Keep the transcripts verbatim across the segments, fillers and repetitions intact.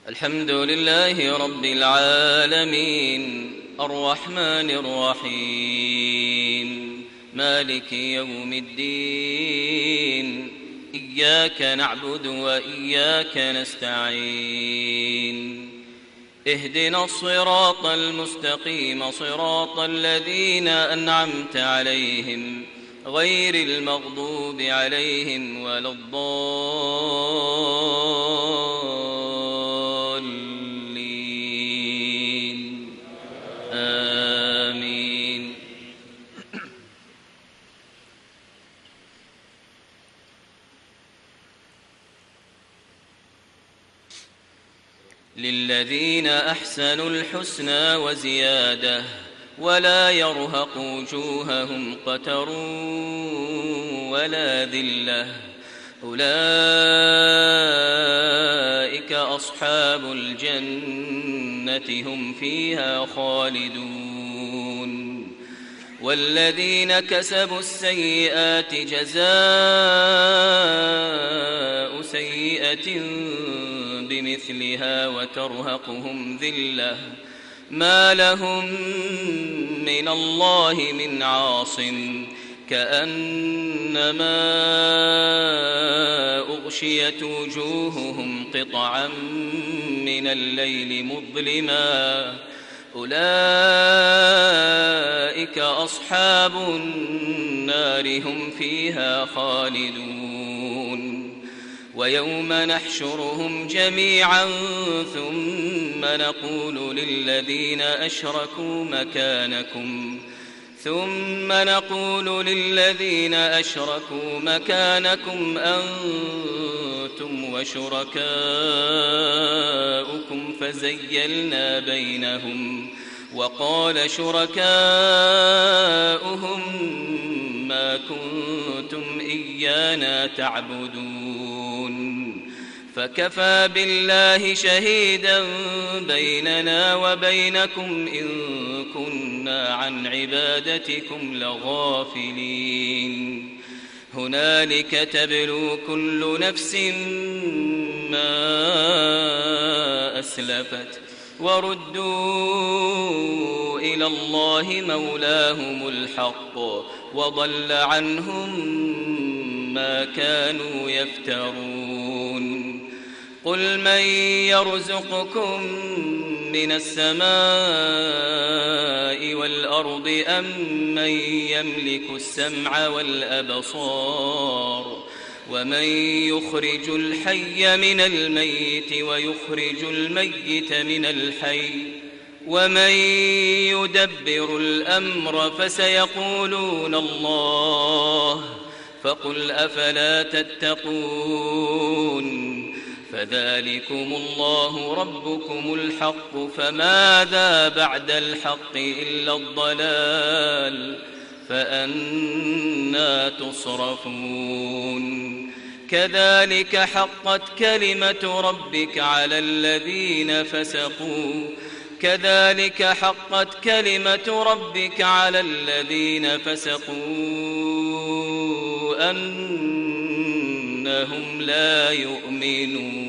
الحمد لله رب العالمين الرحمن الرحيم مالك يوم الدين إياك نعبد وإياك نستعين اهدنا الصراط المستقيم صراط الذين أنعمت عليهم غير المغضوب عليهم ولا الضالين آمين. للذين أحسنوا الحسنى وزيادة ولا يرهق وجوههم قتر ولا ذلة أولئك أصحاب الجنة هم فيها خالدون. والذين كسبوا السيئات جزاء سيئة بمثلها وترهقهم ذلة ما لهم من الله من عاصم كأنما أغشيت وجوههم قطعا من الليل مظلما أولئك أصحاب النار هم فيها خالدون. ويوم نحشرهم جميعا ثم نقول للذين أشركوا مكانكم ثم نقول للذين أشركوا مكانكم أنتم وشركاؤكم فزيلنا بينهم وقال شركاؤهم ما كنتم إيانا تعبدون فكفى بالله شهيدا بيننا وبينكم إن كنا عن عبادتكم لغافلين. هنالك تبلو كل نفس ما أسلفت وردوا إلى الله مولاهم الحق وضل عنهم ما كانوا يفترون. قل من يرزقكم من السماء والأرض أم من يملك السمع والأبصار ومن يخرج الحي من الميت ويخرج الميت من الحي ومن يدبر الأمر فسيقولون الله فقل أفلا تتقون. فذلكم الله ربكم الحق فماذا بعد الحق إلا الضلال فأنى تصرفون. كذلك حقت كلمة ربك على الذين فسقوا كذلك حقت كلمة ربك على الذين فسقوا أنهم لا يؤمنون.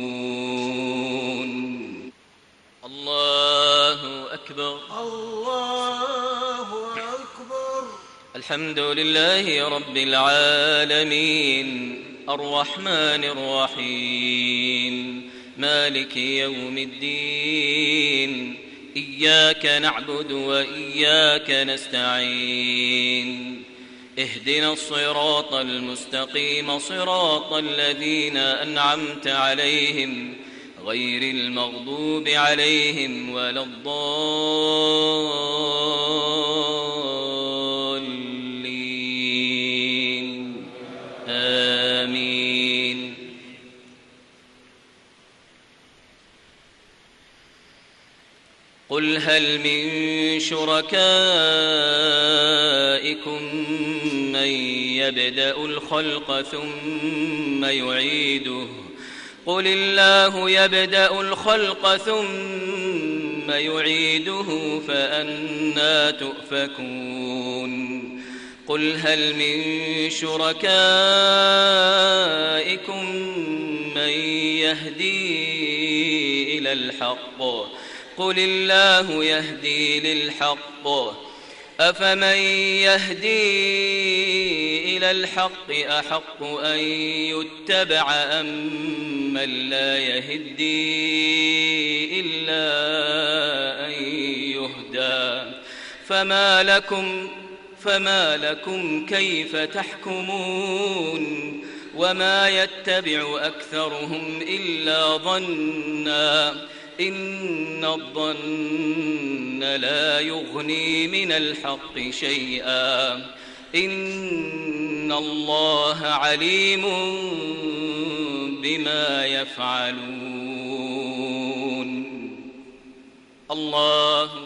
الله أكبر الله أكبر. الحمد لله رب العالمين الرحمن الرحيم مالك يوم الدين إياك نعبد وإياك نستعين اهدنا الصراط المستقيم صراط الذين أنعمت عليهم غير المغضوب عليهم ولا الضالين آمين. قل هل من شركائكم من يبدأ الخلق ثم يعيده قل الله يبدأ الخلق ثم يعيده فأنى تؤفكون. قل هل من شركائكم من يهدي إلى الحق قل الله يهدي للحق أفمن يهدي إلى الحق أحق أن يتبع أم من لا يهدي إلا أن يهدى فما لكم فما لكم كيف تحكمون وما يتبع أكثرهم إلا ظنا إن الظن لا يغني من الحق شيئا إن الله عليم بما يفعلون. الله